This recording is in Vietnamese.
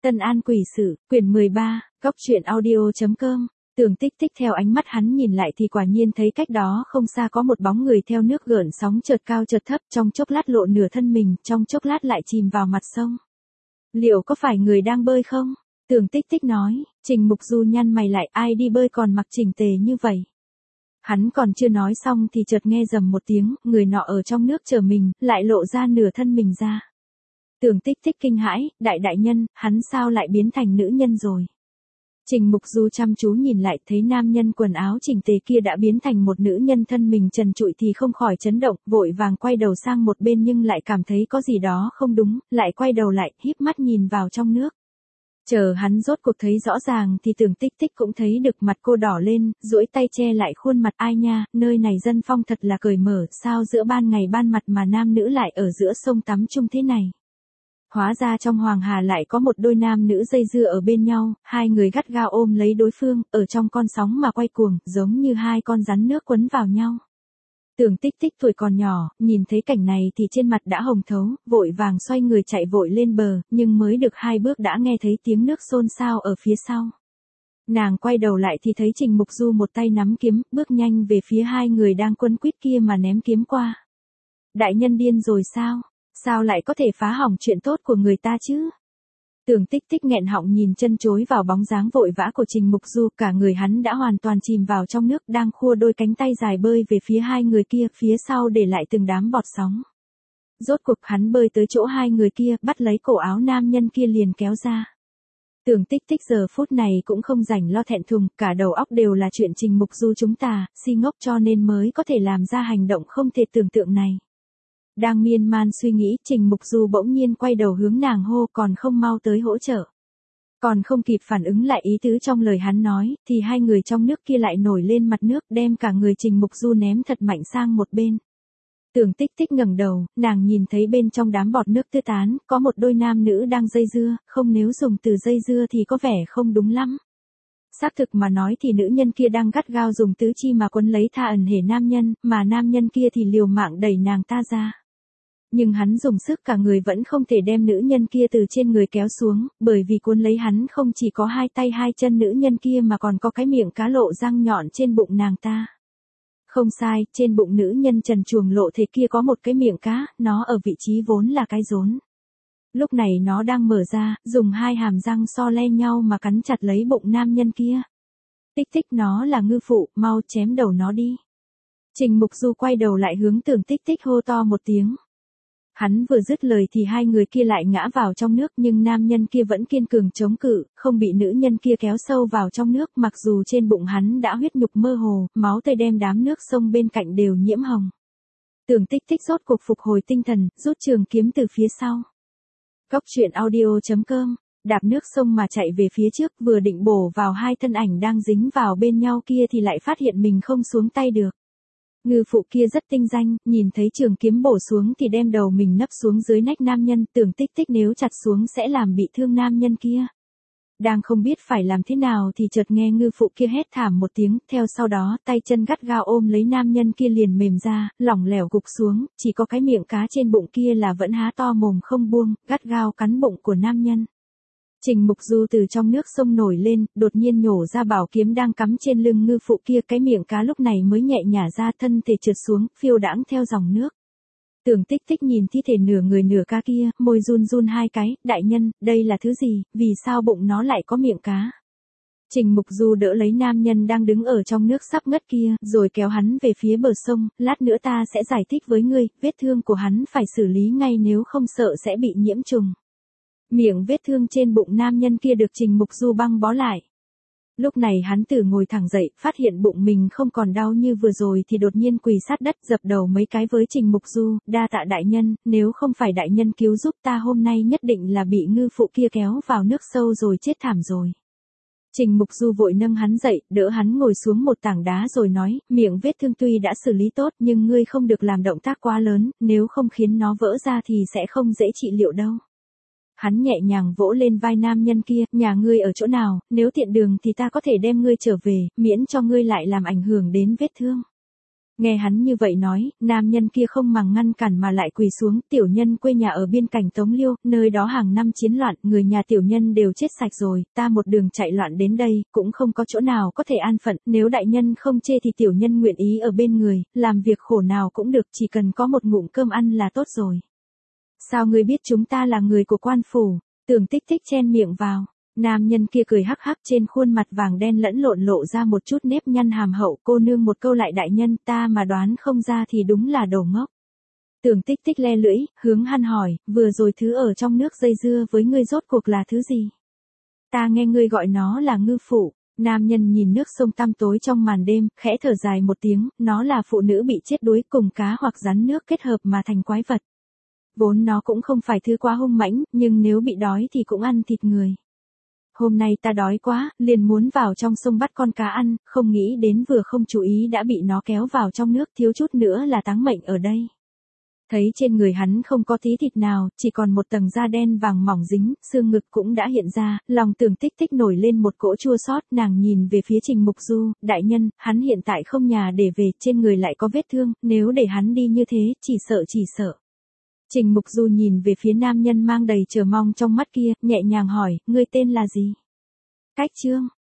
Tân An Quỷ Sự, quyển 13, góc truyện audio.com. Tưởng Tích Tích theo ánh mắt hắn nhìn lại thì quả nhiên thấy cách đó không xa có một bóng người theo nước gợn sóng chợt cao chợt thấp, trong chốc lát lộ nửa thân mình, trong chốc lát lại chìm vào mặt sông. Liệu có phải người đang bơi không? Tưởng Tích Tích nói. Trình Mục Du nhăn mày lại, ai đi bơi còn mặc chỉnh tề như vậy? Hắn còn chưa nói xong thì chợt nghe rầm một tiếng, người nọ ở trong nước chờ mình, lại lộ ra nửa thân mình ra. Tưởng Tích Tích kinh hãi, đại nhân, hắn sao lại biến thành nữ nhân rồi? Trình Mục Du chăm chú nhìn lại, thấy nam nhân quần áo chỉnh tề kia đã biến thành một nữ nhân thân mình trần trụi thì không khỏi chấn động, vội vàng quay đầu sang một bên nhưng lại cảm thấy có gì đó không đúng, lại quay đầu lại, híp mắt nhìn vào trong nước. Chờ hắn rốt cuộc thấy rõ ràng thì Tưởng Tích Tích cũng thấy được mặt cô đỏ lên, duỗi tay che lại khuôn mặt, ai nha, nơi này dân phong thật là cởi mở, sao giữa ban ngày ban mặt mà nam nữ lại ở giữa sông tắm chung thế này. Hóa ra trong Hoàng Hà lại có một đôi nam nữ dây dưa ở bên nhau, hai người gắt gao ôm lấy đối phương, ở trong con sóng mà quay cuồng, giống như hai con rắn nước quấn vào nhau. Tưởng Tích Tích tuổi còn nhỏ, nhìn thấy cảnh này thì trên mặt đã hồng thấu, vội vàng xoay người chạy vội lên bờ, nhưng mới được 2 bước đã nghe thấy tiếng nước xôn xao ở phía sau. Nàng quay đầu lại thì thấy Trình Mục Du một tay nắm kiếm, bước nhanh về phía hai người đang quấn quýt kia mà ném kiếm qua. Đại nhân điên rồi sao? Sao lại có thể phá hỏng chuyện tốt của người ta chứ? Tưởng Tích Tích nghẹn họng nhìn chân chối vào bóng dáng vội vã của Trình Mục Du, cả người hắn đã hoàn toàn chìm vào trong nước, đang khua đôi cánh tay dài bơi về phía hai người kia, phía sau để lại từng đám bọt sóng. Rốt cuộc hắn bơi tới chỗ hai người kia, bắt lấy cổ áo nam nhân kia liền kéo ra. Tưởng Tích Tích giờ phút này cũng không rảnh lo thẹn thùng, cả đầu óc đều là chuyện Trình Mục Du chúng ta, si ngốc cho nên mới có thể làm ra hành động không thể tưởng tượng này. Đang miên man suy nghĩ, Trình Mục Du bỗng nhiên quay đầu hướng nàng hô, còn không mau tới hỗ trợ. Còn không kịp phản ứng lại ý tứ trong lời hắn nói, thì hai người trong nước kia lại nổi lên mặt nước, đem cả người Trình Mục Du ném thật mạnh sang một bên. Tưởng Tích Tích ngẩng đầu, nàng nhìn thấy bên trong đám bọt nước tứ tán, có một đôi nam nữ đang dây dưa, không, nếu dùng từ dây dưa thì có vẻ không đúng lắm. Xác thực mà nói thì nữ nhân kia đang gắt gao dùng tứ chi mà quấn lấy tha ẩn hề nam nhân, mà nam nhân kia thì liều mạng đẩy nàng ta ra. Nhưng hắn dùng sức cả người vẫn không thể đem nữ nhân kia từ trên người kéo xuống, bởi vì cuốn lấy hắn không chỉ có hai tay hai chân nữ nhân kia mà còn có cái miệng cá lộ răng nhọn trên bụng nàng ta. Không sai, trên bụng nữ nhân trần truồng lộ thể kia có một cái miệng cá, nó ở vị trí vốn là cái rốn. Lúc này nó đang mở ra, dùng hai hàm răng so le nhau mà cắn chặt lấy bụng nam nhân kia. Tích Tích, nó là ngư phụ, mau chém đầu nó đi. Trình Mục Du quay đầu lại hướng Tưởng Tích Tích hô to một tiếng. Hắn vừa dứt lời thì hai người kia lại ngã vào trong nước, nhưng nam nhân kia vẫn kiên cường chống cự, không bị nữ nhân kia kéo sâu vào trong nước, mặc dù trên bụng hắn đã huyết nhục mơ hồ, máu tươi đem đám nước sông bên cạnh đều nhiễm hồng. Tưởng Tích Tích rốt cuộc phục hồi tinh thần, rút trường kiếm từ phía sau. Góc truyện audio.com, đạp nước sông mà chạy về phía trước, vừa định bổ vào hai thân ảnh đang dính vào bên nhau kia thì lại phát hiện mình không xuống tay được. Ngư phụ kia rất tinh danh, nhìn thấy trường kiếm bổ xuống thì đem đầu mình nấp xuống dưới nách nam nhân, Tưởng Tích Tích nếu chặt xuống sẽ làm bị thương nam nhân kia. Đang không biết phải làm thế nào thì chợt nghe ngư phụ kia hét thảm một tiếng, theo sau đó tay chân gắt gao ôm lấy nam nhân kia liền mềm ra, lỏng lẻo gục xuống, chỉ có cái miệng cá trên bụng kia là vẫn há to mồm không buông, gắt gao cắn bụng của nam nhân. Trình Mục Du từ trong nước sông nổi lên, đột nhiên nhổ ra bảo kiếm đang cắm trên lưng ngư phụ kia, cái miệng cá lúc này mới nhẹ nhả ra, thân thể trượt xuống, phiêu đãng theo dòng nước. Tưởng Tích Tích nhìn thi thể nửa người nửa cá kia, môi run run hai cái, đại nhân, đây là thứ gì, vì sao bụng nó lại có miệng cá? Trình Mục Du đỡ lấy nam nhân đang đứng ở trong nước sắp ngất kia, rồi kéo hắn về phía bờ sông, lát nữa ta sẽ giải thích với ngươi, vết thương của hắn phải xử lý ngay nếu không sợ sẽ bị nhiễm trùng. Miệng vết thương trên bụng nam nhân kia được Trình Mục Du băng bó lại. Lúc này hắn từ ngồi thẳng dậy, phát hiện bụng mình không còn đau như vừa rồi thì đột nhiên quỳ sát đất dập đầu mấy cái với Trình Mục Du, đa tạ đại nhân, nếu không phải đại nhân cứu giúp ta hôm nay nhất định là bị ngư phụ kia kéo vào nước sâu rồi chết thảm rồi. Trình Mục Du vội nâng hắn dậy, đỡ hắn ngồi xuống một tảng đá rồi nói, miệng vết thương tuy đã xử lý tốt nhưng ngươi không được làm động tác quá lớn, nếu không khiến nó vỡ ra thì sẽ không dễ trị liệu đâu. Hắn nhẹ nhàng vỗ lên vai nam nhân kia, nhà ngươi ở chỗ nào, nếu tiện đường thì ta có thể đem ngươi trở về, miễn cho ngươi lại làm ảnh hưởng đến vết thương. Nghe hắn như vậy nói, nam nhân kia không màng ngăn cản mà lại quỳ xuống, tiểu nhân quê nhà ở biên cảnh Tống Liêu, nơi đó hàng năm chiến loạn, người nhà tiểu nhân đều chết sạch rồi, ta một đường chạy loạn đến đây, cũng không có chỗ nào có thể an phận, nếu đại nhân không chê thì tiểu nhân nguyện ý ở bên người, làm việc khổ nào cũng được, chỉ cần có một ngụm cơm ăn là tốt rồi. Sao ngươi biết chúng ta là người của quan phủ? Tưởng Tích Tích chen miệng vào. Nam nhân kia cười hắc hắc, trên khuôn mặt vàng đen lẫn lộn lộ ra một chút nếp nhăn hàm hậu, cô nương một câu lại đại nhân, ta mà đoán không ra thì đúng là đồ ngốc. Tưởng Tích Tích le lưỡi, hướng hắn hỏi, vừa rồi thứ ở trong nước dây dưa với ngươi rốt cuộc là thứ gì? Ta nghe ngươi gọi nó là ngư phụ. Nam nhân nhìn nước sông tăm tối trong màn đêm, khẽ thở dài một tiếng, nó là phụ nữ bị chết đuối cùng cá hoặc rắn nước kết hợp mà thành quái vật. Vốn nó cũng không phải thứ quá hung mãnh, nhưng nếu bị đói thì cũng ăn thịt người. Hôm nay ta đói quá, liền muốn vào trong sông bắt con cá ăn, không nghĩ đến vừa không chú ý đã bị nó kéo vào trong nước, thiếu chút nữa là táng mệnh ở đây. Thấy trên người hắn không có tí thịt nào, chỉ còn một tầng da đen vàng mỏng dính, xương ngực cũng đã hiện ra, lòng Tưởng Tích Tích nổi lên một cỗ chua xót, nàng nhìn về phía Trình Mục Du, đại nhân, hắn hiện tại không nhà để về, trên người lại có vết thương, nếu để hắn đi như thế, chỉ sợ. Trình Mục Du nhìn về phía nam nhân mang đầy chờ mong trong mắt kia, nhẹ nhàng hỏi, ngươi tên là gì? Cách Trương,